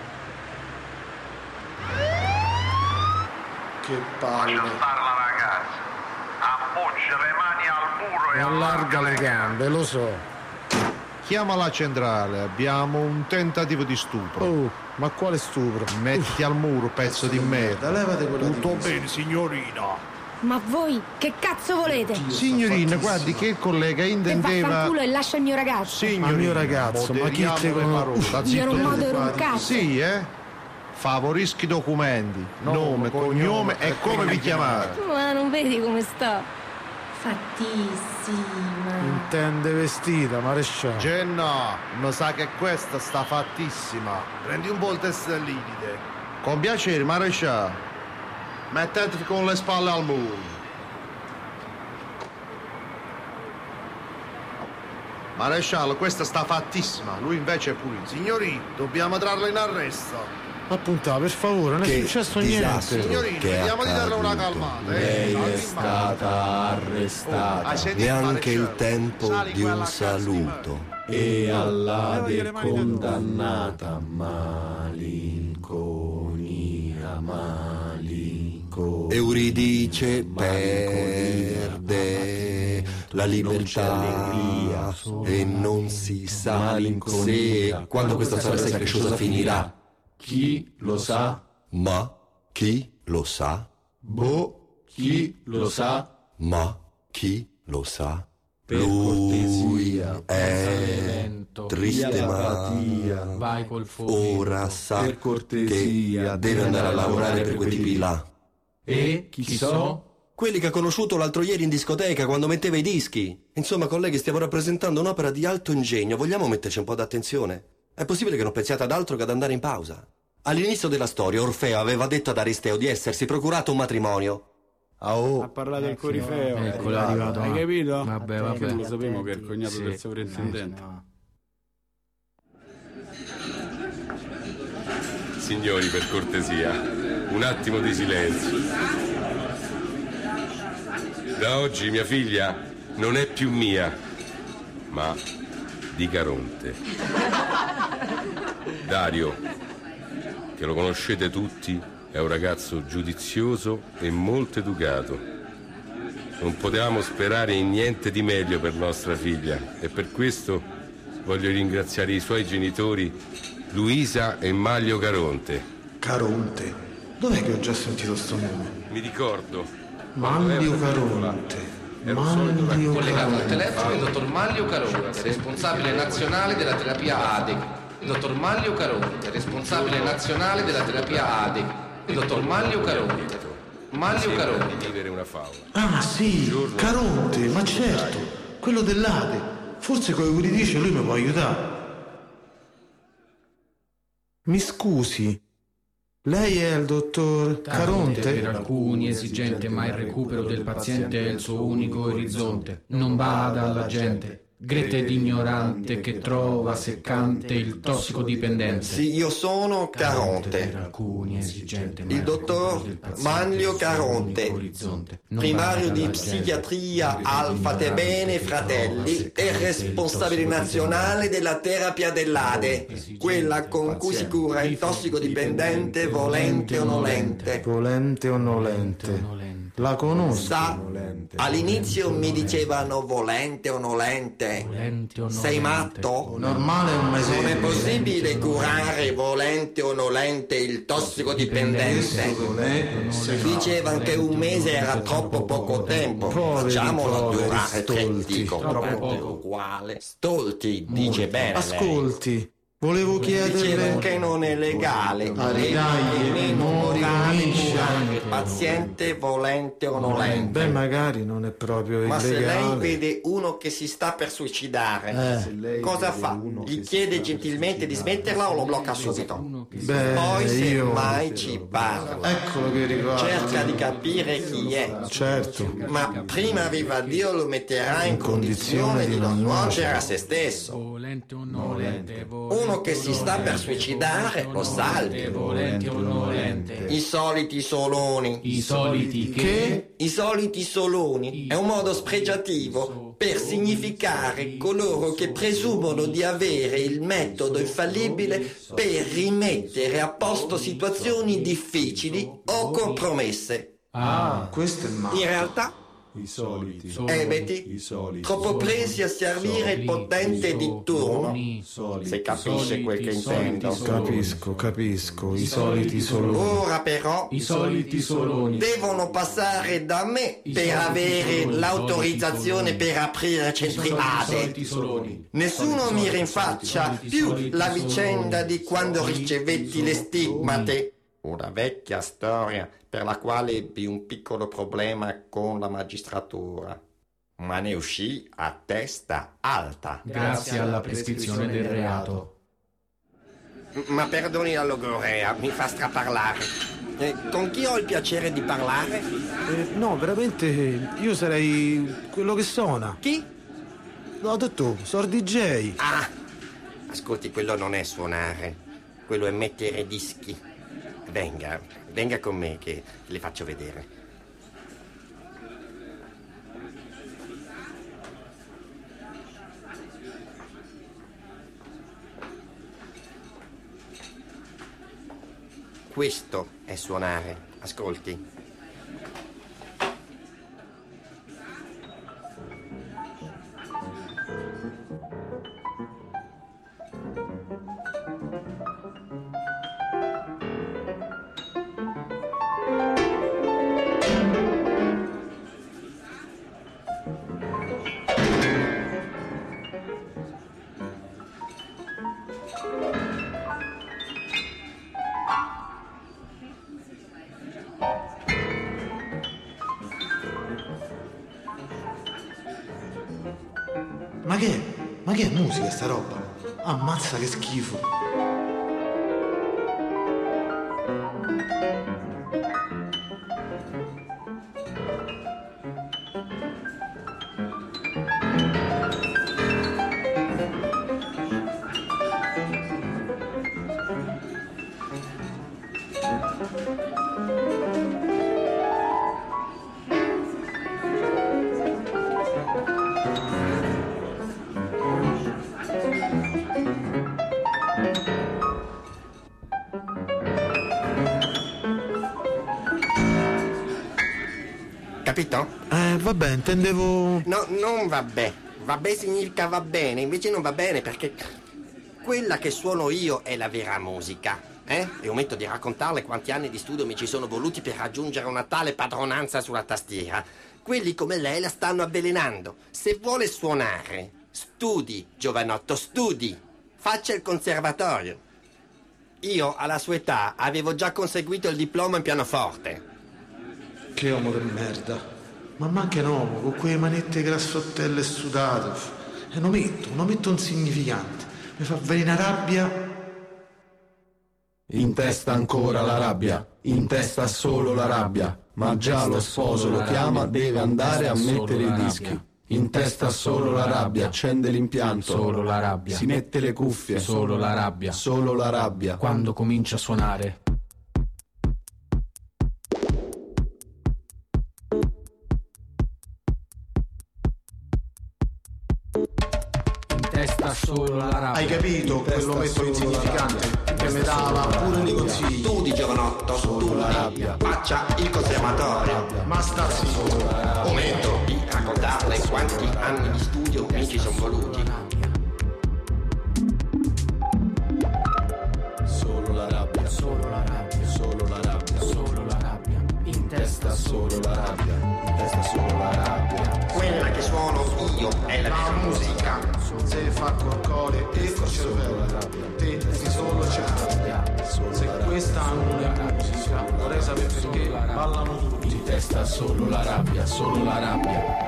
Che palle! Parla ragazza, appoggia le mani al muro e Allarga le gambe, lo so. Chiama la centrale, abbiamo un tentativo di stupro. Oh, ma quale stupro? Mettiti al muro, pezzo di merda. Levate quella Tutto divisa. bene, signorina. Ma voi che cazzo volete? Signorina, guardi che il collega Che intendeva... vaffanculo e lascia il mio ragazzo. Ma il mio ragazzo, ma chi te conosce? Io non modero un cazzo. Sì, eh? Favorischi i documenti, nome, cognome e come vi chiamate. Ma non vedi come sto? Fattissima. Intende vestita, maresciallo. Jenna, mi sa che questa sta fattissima. Prendi un po' il testellite. Con piacere, maresciallo. Mettetevi con le spalle al muro. Maresciallo, questa sta fattissima. Lui invece è pulito. Signorino, dobbiamo trarla in arresto. Appunta, per favore, non è Che successo disastro. niente. Signorino, Che è vediamo di darle una accaduto? calmata. Lei eh. è stata arrestata Hai sentito, Neanche il maresciallo? tempo Sali di quella un cazzo di saluto. e alla Levati le mani da tu. condannata malinconia, malinconia. Euridice perde la libertà e non si sa se quando questa storia sei cresciosa finirà. Chi lo sa? Ma chi lo sa? Boh, chi lo sa? Ma chi lo sa? Per Lui cortesia, è triste via ma apatia. Vai col fomento. ora sa Per cortesia, che deve andare a lavorare per quei tipi là. E chi so? Quelli che ha conosciuto l'altro ieri in discoteca quando metteva i dischi. Insomma, colleghi, stiamo rappresentando un'opera di alto ingegno. Vogliamo metterci un po' d'attenzione? È possibile che non pensiate ad altro che ad andare in pausa? All'inizio della storia, Orfeo aveva detto ad Aristeo di essersi procurato un matrimonio. Ah, oh. Ha parlato il corifeo. Ecco, è arrivato. Hai capito? Vabbè, Che vabbè. non lo sapevo che è il cognato Sì. del sovrintendente. Signori, per cortesia, un attimo di silenzio. Da oggi mia figlia non è più mia, ma di Caronte. Dario, che lo conoscete tutti, è un ragazzo giudizioso e molto educato. Non potevamo sperare in niente di meglio per nostra figlia e per questo voglio ringraziare i suoi genitori Luisa e Maglio Caronte. Caronte? Dov'è che ho già sentito sto nome? Mi ricordo. Maglio Caronte. Maglio Collegato al Caronte. telefono il dottor Maglio Caronte, responsabile nazionale della terapia A D E. Il dottor Maglio Caronte, responsabile nazionale della terapia A D E. Il dottor Maglio Caronte. Maglio Caronte. Di vivere una favola. Ah sì, Caronte, ma certo, quello dell'A D E. Forse con quello che dice lui mi può aiutare. Mi scusi, lei è il dottor Caronte? Per alcuni esigente, ma il recupero del paziente è il suo unico orizzonte. Non bada alla gente, greta ed ignorante che trova seccante il tossicodipendente. Sì, io sono Caronte. Per alcuni esigente, ma il dottor Maglio Caronte, primario di psichiatria Alfa Te Bene Fratelli e responsabile nazionale della terapia dell'A D E, quella con cui si cura il tossicodipendente volente o nolente. Volente o nolente. La conosco. Sa, all'inizio mi dicevano volente o nolente. Sei matto? Normale un mese. Non è possibile curare volente o nolente il tossicodipendente. Dicevano che un mese era troppo poco tempo. Facciamolo durare tre, dico. Troppo poco uguale. Stolti, dice bene. Ascolti. Volevo chiederle... Dicevo che non è legale, ah, dai, morale curare il paziente volente o nolente. Beh, magari non è proprio ma illegale. Ma se lei vede uno che si sta per suicidare, eh. cosa fa? Gli chiede gentilmente di smetterla o lo blocca subito? Beh, poi se io... mai ci parla. Eccolo che ricordo. Cerca di capire chi è. Certo. Ma prima viva Dio lo metterà in, in condizione di non nuocere a se stesso. Volente o nolente. Uno che si sta per suicidare lo salvi. Volente o nolente. I soliti soloni. I soliti che? I soliti soloni è un modo spregiativo per significare coloro che presumono di avere il metodo infallibile per rimettere a posto situazioni difficili o compromesse. Ah, questo è male. In realtà I soliti, eh, vedi, i soliti, troppo presi a servire il potente di turno. Se capisce quel che intendo. Capisco, capisco. I soliti soloni. Ora però i soliti soloni devono passare da me per avere l'autorizzazione per aprire centri A D E. Nessuno mi rinfaccia più la vicenda di quando ricevetti le stigmate. Una vecchia storia per la quale ebbi un piccolo problema con la magistratura, ma ne uscì a testa alta. Grazie alla prescrizione del reato. Ma perdoni la logorea, mi fa straparlare. Eh, con chi ho il piacere di parlare? Eh, no, veramente io sarei quello che suona. Chi? L'ho detto, sono D J. Ah, ascolti, quello non è suonare, quello è mettere dischi. Venga, venga con me che le faccio vedere. Questo è suonare, ascolti. Ma che è? Ma che è musica sta roba? Ammazza che schifo. Eh, vabbè, intendevo... No, non vabbè. Vabbè significa va bene, invece non va bene perché quella che suono io è la vera musica. Eh? E ometto di raccontarle quanti anni di studio mi ci sono voluti per raggiungere una tale padronanza sulla tastiera. Quelli come lei la stanno avvelenando. Se vuole suonare, studi, giovanotto, studi. Faccia il conservatorio. Io, alla sua età, avevo già conseguito il diploma in pianoforte. Che uomo di merda. Ma manca un uomo, con quelle manette grassottelle sudate. E non metto, non metto un significante. Mi fa venire rabbia. In testa ancora la rabbia, in testa solo la rabbia, ma già lo sposo lo chiama, deve andare a mettere i dischi. In testa solo la rabbia, accende l'impianto, solo la rabbia, si mette le cuffie, solo la rabbia, solo la rabbia. Quando comincia a suonare. Testa solo la rabbia. Hai capito? Quello metto insignificante che mi dava pure nei consigli. Studi, giovanotto, studi. Faccia il conservatorio. Ma sta zitto. Ometto di raccontarle quanti anni di studio mi ci sono voluti. Solo la rabbia, solo la rabbia, solo la rabbia, solo la rabbia. In testa solo la rabbia, in testa solo la rabbia. Quella che suono io è la vera musica. Se fa col cuore e col cervello, te sei solo cervello. Se questa non è musica, vorrei sapere perché ballano tutti. In testa solo la rabbia, solo la rabbia.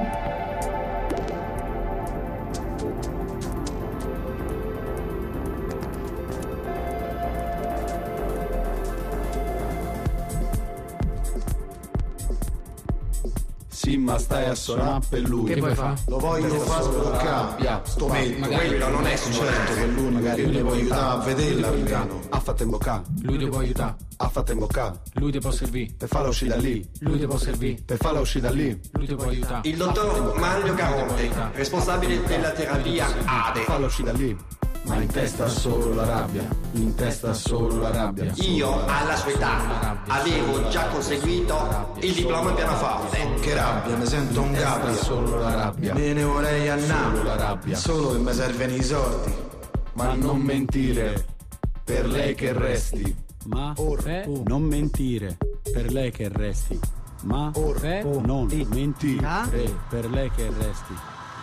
Sì, ma stai a suonare per lui. Che vuoi fa? Lo voglio far sbloccare. Sto metto. Quello non è Certo che lui magari mi può aiutare a vederla almeno. Ha fatto imboccare. Lui ti può aiutare. Ha fatto imboccare. Lui ti può servire. Per farla uscire da lì. Lui ti può servire. Per farla uscire da lì. Lui ti può aiutare. Il dottor Mario Caronte, responsabile della terapia A D E. Per farla uscire da lì. Ma in testa solo la rabbia, in testa solo la rabbia. Io, alla sua età, avevo già conseguito il diploma in pianoforte. Che rabbia, mi sento un gabbia. Solo la rabbia. Me ne vorrei andare. Solo la rabbia. Solo che mi servono i soldi. Ma non mentire, per lei che resti. Ma Orfe, oh. non mentire, per lei che resti. Ma Orfe, oh. non e. mentire, ah? per lei che resti.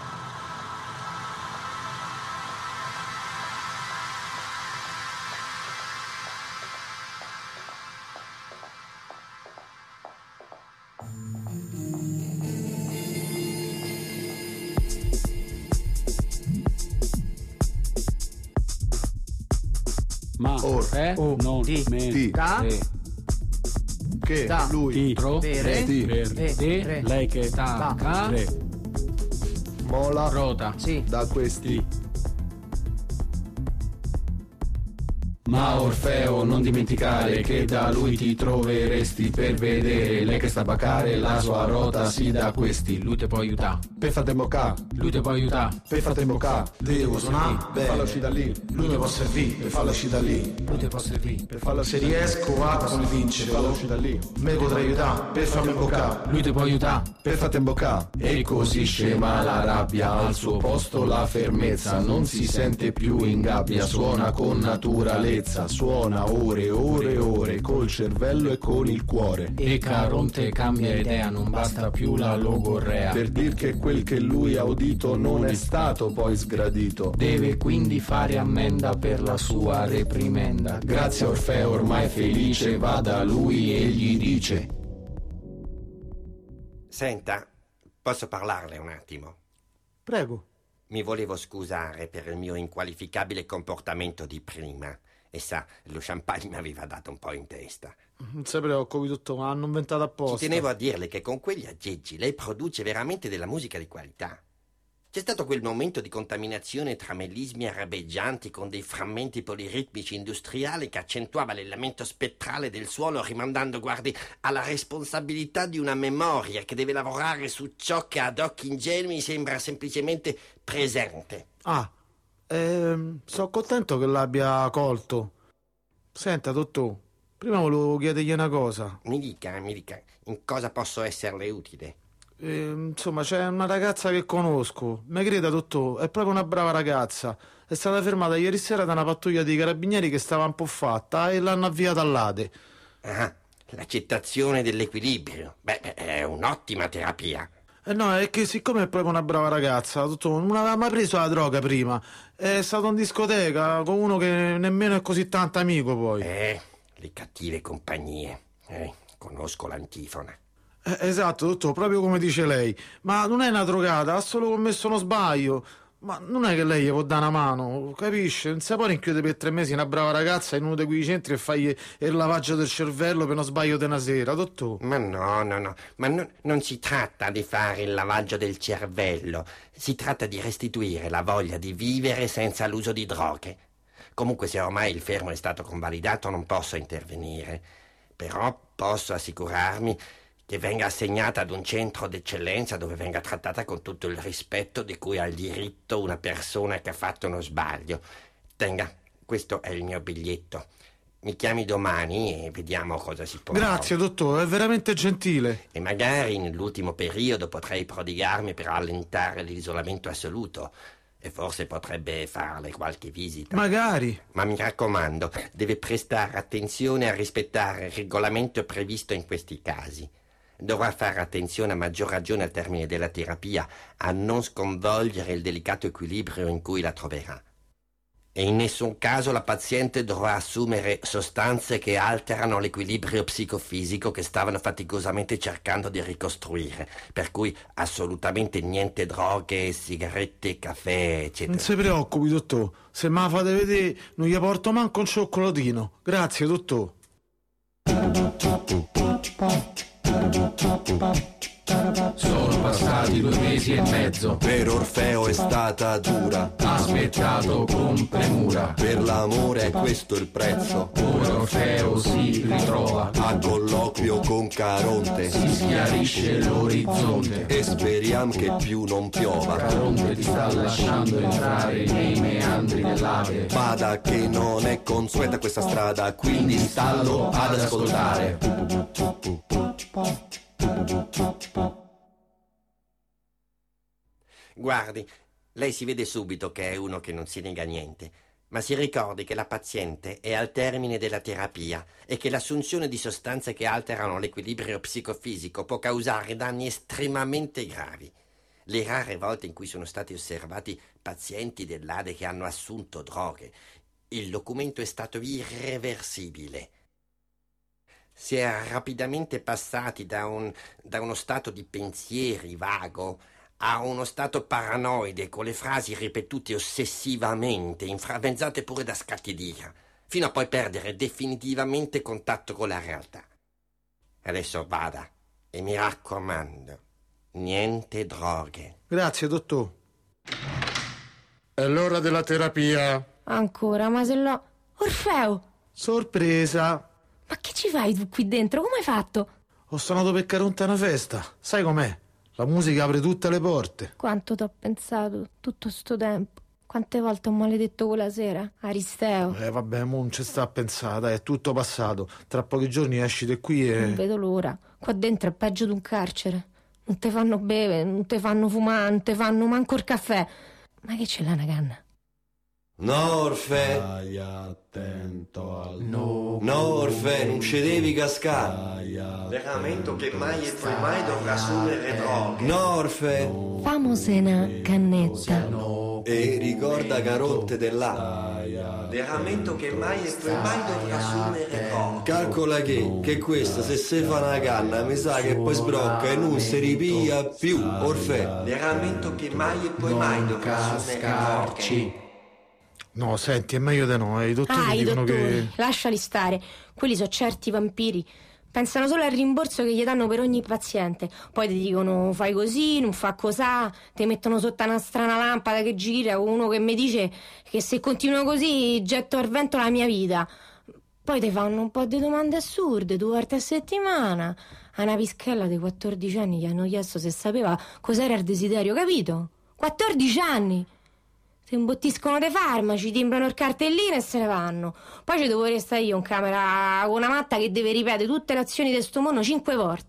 Ma Orfe, oh. non ti, mentire. Che da, lui ti, trovere ti, per te, te, re, lei che ta, ta, re. Mola rota sì. da questi. Ma Orfeo non dimenticare che da lui ti troveresti per vedere lei che sta a baccare la sua rota sì da questi. Lui ti può aiutare. Per fate imboccare. Lui ti può aiutare. Per fate imboccare. Devo suonare per farla uscire da lì. Lui ti può servire per farla uscire da lì. Lui ti può servire per farla se riesco a convincere farla uscire da lì. Me potrei aiutare per farmi imboccare. Lui ti può aiutare. Per fate imboccare. E così scema la rabbia, al suo posto la fermezza, non si sente più in gabbia, suona con naturalezza, suona ore e ore e ore col cervello e con il cuore. E Caronte cambia idea, non basta più la logorrea, per dir che quel che lui ha udito non è stato poi sgradito. Deve quindi fare ammenda per la sua reprimenda. Grazie Orfeo, ormai felice, va da lui e gli dice: Senta, posso parlarle un attimo? Prego. Mi volevo scusare per il mio inqualificabile comportamento di prima. E sa, lo champagne mi aveva dato un po' in testa. Non si preoccupi, tutto, ma hanno inventato apposta. Ci tenevo a dirle che con quegli aggeggi lei produce veramente della musica di qualità. C'è stato quel momento di contaminazione tra mellismi arabeggianti con dei frammenti poliritmici industriali che accentuava l'elemento spettrale del suono, rimandando, guardi, alla responsabilità di una memoria che deve lavorare su ciò che ad occhi ingenui sembra semplicemente presente. Ah, ehm, sono contento che l'abbia colto. Senta, dottore, prima volevo chiedergli una cosa. Mi dica, mi dica, in cosa posso esserle utile? Eh, insomma, c'è una ragazza che conosco. Mi creda, dottore, è proprio una brava ragazza. È stata fermata ieri sera da una pattuglia dei carabinieri che stava un po' fatta e l'hanno avviata all'Ade. Ah, l'accettazione dell'equilibrio. Beh, è un'ottima terapia. Eh no, è che siccome è proprio una brava ragazza, dottore, non aveva mai preso la droga prima. È stato in discoteca con uno che nemmeno è così tanto amico poi. Eh, le cattive compagnie. Eh, conosco l'antifona. Eh, esatto, dottore, proprio come dice lei. Ma non è una drogata, ha solo commesso uno sbaglio. Ma non è che lei gli può dare una mano, capisce? Non si può rinchiudere per tre mesi una brava ragazza in uno di quei centri e fargli il lavaggio del cervello per uno sbaglio di una sera, dottore. Ma no, no, no, ma no, non si tratta di fare il lavaggio del cervello, si tratta di restituire la voglia di vivere senza l'uso di droghe. Comunque, se ormai il fermo è stato convalidato, non posso intervenire, però posso assicurarmi che venga assegnata ad un centro d'eccellenza dove venga trattata con tutto il rispetto di cui ha il diritto una persona che ha fatto uno sbaglio. Tenga, questo è il mio biglietto. Mi chiami domani e vediamo cosa si può. Grazie, dottore, è veramente gentile. E magari nell'ultimo periodo potrei prodigarmi per allentare l'isolamento assoluto. E forse potrebbe farle qualche visita. Magari. Ma mi raccomando, deve prestare attenzione a rispettare il regolamento previsto in questi casi. Dovrà fare attenzione a maggior ragione al termine della terapia a non sconvolgere il delicato equilibrio in cui la troverà. E in nessun caso la paziente dovrà assumere sostanze che alterano l'equilibrio psicofisico che stavano faticosamente cercando di ricostruire, per cui assolutamente niente droghe, sigarette, caffè, eccetera. Non si preoccupi, dottore, se me la fate vedere non gli porto manco un cioccolatino. Grazie, dottore. Sono passati due mesi e mezzo. Per Orfeo è stata dura. Ha aspettato con premura. Per l'amore è questo il prezzo. Ora Orfeo si ritrova a colloquio con Caronte. Si schiarisce l'orizzonte e speriamo che più non piova. Caronte ti sta lasciando entrare nei meandri dell'Ade. Bada che non è consueta questa strada, quindi stallo ad ascoltare. Guardi, lei si vede subito che è uno che non si nega niente, ma si ricordi che la paziente è al termine della terapia e che l'assunzione di sostanze che alterano l'equilibrio psicofisico può causare danni estremamente gravi. Le rare volte in cui sono stati osservati pazienti dell'Ade che hanno assunto droghe, il documento è stato irreversibile. Si è rapidamente passati da, un, da uno stato di pensieri vago a uno stato paranoide con le frasi ripetute ossessivamente, inframmezzate pure da scatti d'ira, fino a poi perdere definitivamente contatto con la realtà. Adesso vada e mi raccomando, niente droghe. Grazie, dottore. È l'ora della terapia. Ancora, ma se l'ho... Orfeo! Sorpresa! Ma che ci fai tu qui dentro? Come hai fatto? Ho suonato per Caronte a una festa. Sai com'è? La musica apre tutte le porte. Quanto t'ho pensato tutto sto tempo. Quante volte ho maledetto quella sera, Aristeo. Eh vabbè, mo non ci sta a pensare, è tutto passato. Tra pochi giorni esci da qui e... Non vedo l'ora. Qua dentro è peggio di un carcere. Non te fanno bere, non te fanno fumare, non te fanno manco il caffè. Ma che c'è là una canna? No, Orfe. Stai attento al no. No, Orfe, non ci devi cascare. Veramente che mai e poi mai dovrà assumere droghe. No, Orfe. Famosena cannetta. No. E ricorda Caronte dell'A. Veramente che mai e poi mai dovrà assumere droghe. Calcola che, che questa se si fa una canna mi sa che poi sbrocca e non si ripia più, Orfe. Veramente che mai e poi mai dovrà assumere droghe. No, senti, è meglio di no, eh. I dottori ah, dicono i dottori, che... lasciali stare. Quelli sono certi vampiri. Pensano solo al rimborso che gli danno per ogni paziente. Poi ti dicono fai così, non fa cosà. Ti mettono sotto una strana lampada che gira. Uno che mi dice che se continuo così getto al vento la mia vita. Poi ti fanno un po' di domande assurde due volte a settimana. A una pischella di quattordici anni gli hanno chiesto se sapeva cos'era il desiderio, capito? quattordici anni! Ti imbottiscono dei farmaci, timbrano il cartellino e se ne vanno. Poi ci devo restare io in camera con una matta che deve ripetere tutte le azioni di sto mondo cinque volte.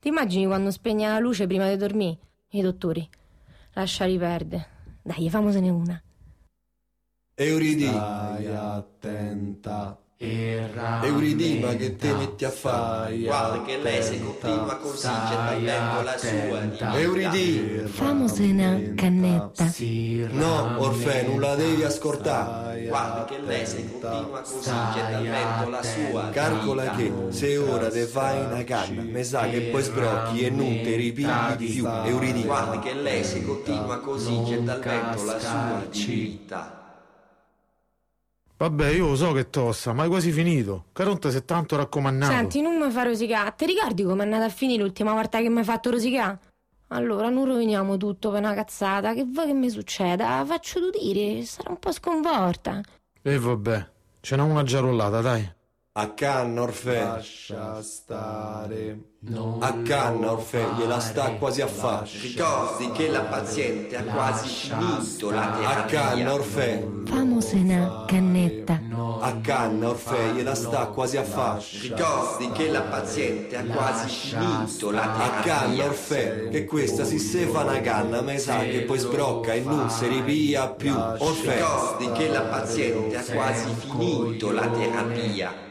Ti immagini quando spegne la luce prima di dormire? I dottori. Lasciali perdere. Dai, famosene una. Euridi. Stai attenta. Euridima, che te metti a fare? Guarda che lei se continua così c'è davvero la sua. Euridi. Famosena cannetta. No, Orfeo, non la devi ascoltare. Guarda che lei se continua così c'è davvero la sua. Calcola che se ora te fai una canna, mi sa che poi sbrocchi e non te ripigli più. Euridi. Guarda che lei se continua così c'è dal vento la sua divinità. Vabbè, io lo so che tossa, ma è quasi finito. Caronte si è tanto raccomandato. Senti, non mi fa rosicare. Ti ricordi come è andata a finire l'ultima volta che mi hai fatto rosicare? Allora, non roviniamo tutto per una cazzata. Che vuoi che mi succeda? Faccio tu dire, sarò un po' sconvolta. E vabbè, ce n'è una già rollata, dai. A canna, Orfeo. Lascia stare. A canna, Orfeo, gliela sta quasi a fare. Ricordi che la paziente ha quasi finito la terapia. A canna, Orfeo. Famosena cannetta. A canna, Orfeo, gliela sta quasi a fare. Ricordi che la paziente ha quasi finito la terapia. A canna, Orfeo, che questa si se fa una canna, mi sa che poi sbrocca e non si ripia più. Orfeo. Ricordi che la paziente ha quasi finito la terapia.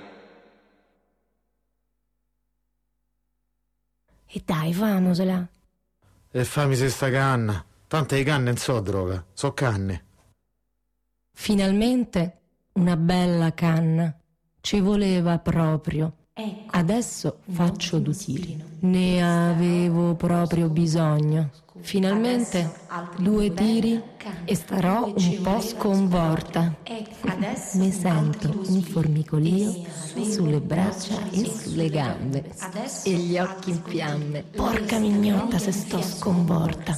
E dai, famosela. E fammi se sta canna. Tante di canne non so droga, so canne. Finalmente una bella canna. Ci voleva proprio. Adesso faccio due tiri. Ne avevo proprio bisogno. Finalmente due tiri e starò un po' sconvolta. Mi sento un formicolio sulle braccia e sulle gambe e gli occhi in fiamme. Porca mignotta se sto sconvolta.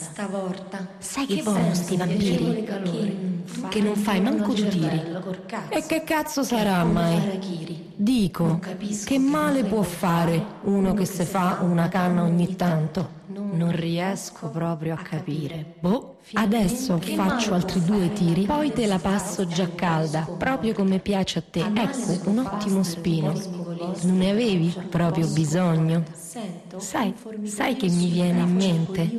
Sai che buono sti vampiri? Che non fai manco due tiri. E che cazzo sarà mai? Dico, che male può fare uno che se fa una canna ogni tanto? Non riesco proprio a capire. Boh, adesso faccio altri due tiri, poi te la passo già calda, proprio come piace a te. Ecco, un ottimo spino. Non ne avevi proprio bisogno? Sai, sai che mi viene in mente?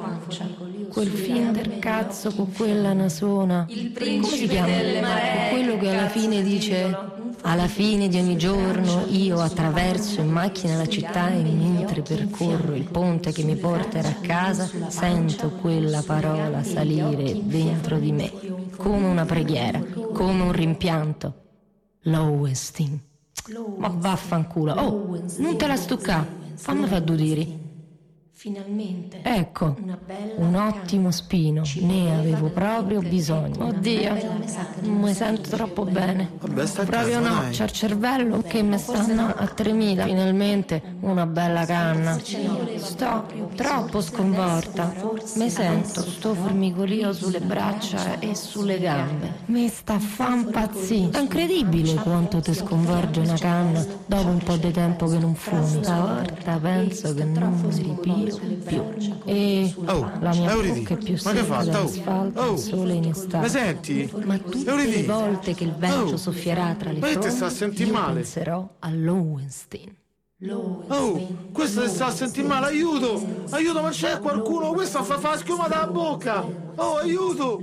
Quel film del cazzo con quella nasona. Come si chiama? Quello che alla fine dice... Alla fine di ogni giorno io attraverso in macchina la città e mentre percorro il ponte che mi porterà a casa sento quella parola salire dentro di me, come una preghiera, come un rimpianto. Lowenstein. Ma vaffanculo. Oh, non te la stucca. Fammi fa due tiri. Finalmente. Ecco, un ottimo spino, ne avevo proprio bisogno. Oddio, non mi sento troppo bene. Vabbè, sta proprio casa, no, dai. c'ho il cervello che mi stanno a tremila. Finalmente una bella canna. Sto troppo sconvolta. Mi sento sto formicolio sulle braccia e sulle gambe. Mi sta a fa impazzire. È incredibile quanto ti sconvolge una canna dopo un po' di tempo che non fumi. Stavolta penso che non mi ripio più. E oh, la mia Euridi, bocca è più ma che secca fa? dell'asfalto, Oh, il sole in estate. mi senti? Ma tutte Euridi. le volte che il vento Oh, soffierà tra le ma te fronde, sta a sentire io male. penserò a Lowenstein. Oh, questo si sta a sentire male, aiuto! Aiuto, ma c'è qualcuno? Questo fa fa schiuma dalla bocca! Oh, aiuto!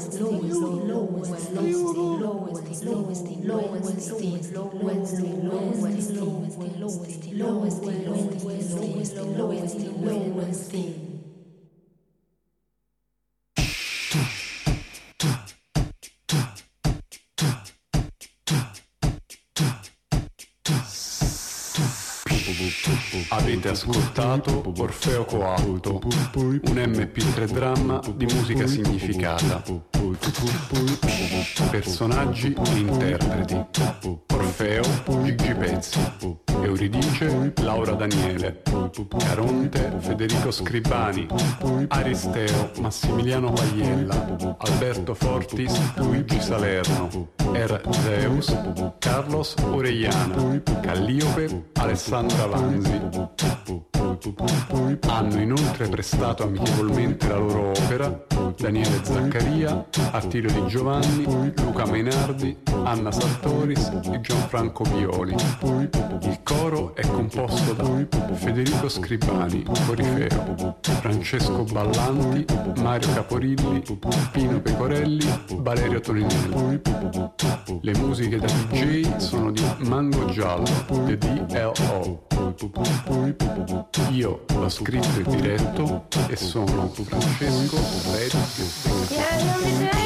Avete ascoltato Orfeo Coatto, un M P tre dramma di musica significata. Personaggi e interpreti: Orfeo, Gigi Pezzi; Euridice, Laura Daniele; Caronte, Federico Scribani; Aristeo, Massimiliano Paiella; Alberto Alberto Fortis, Luigi Salerno, Er Zeus, Carlos Orellana, Calliope, Alessandra Vanzi. Hanno inoltre prestato amichevolmente la loro opera Daniele Zaccaria, Attilio Di Giovanni, Luca Mainardi, Anna Sartoris e Gianfranco Violi. Il coro è composto da Federico Scribani, Corifeo, Francesco Ballanti, Mario Caporilli, Pino Pecorelli, Valerio Toninelli. Le musiche da D J sono di Mango Giallo, The D L O. Io l'ho scritto e diretto e sono Francesco Redi.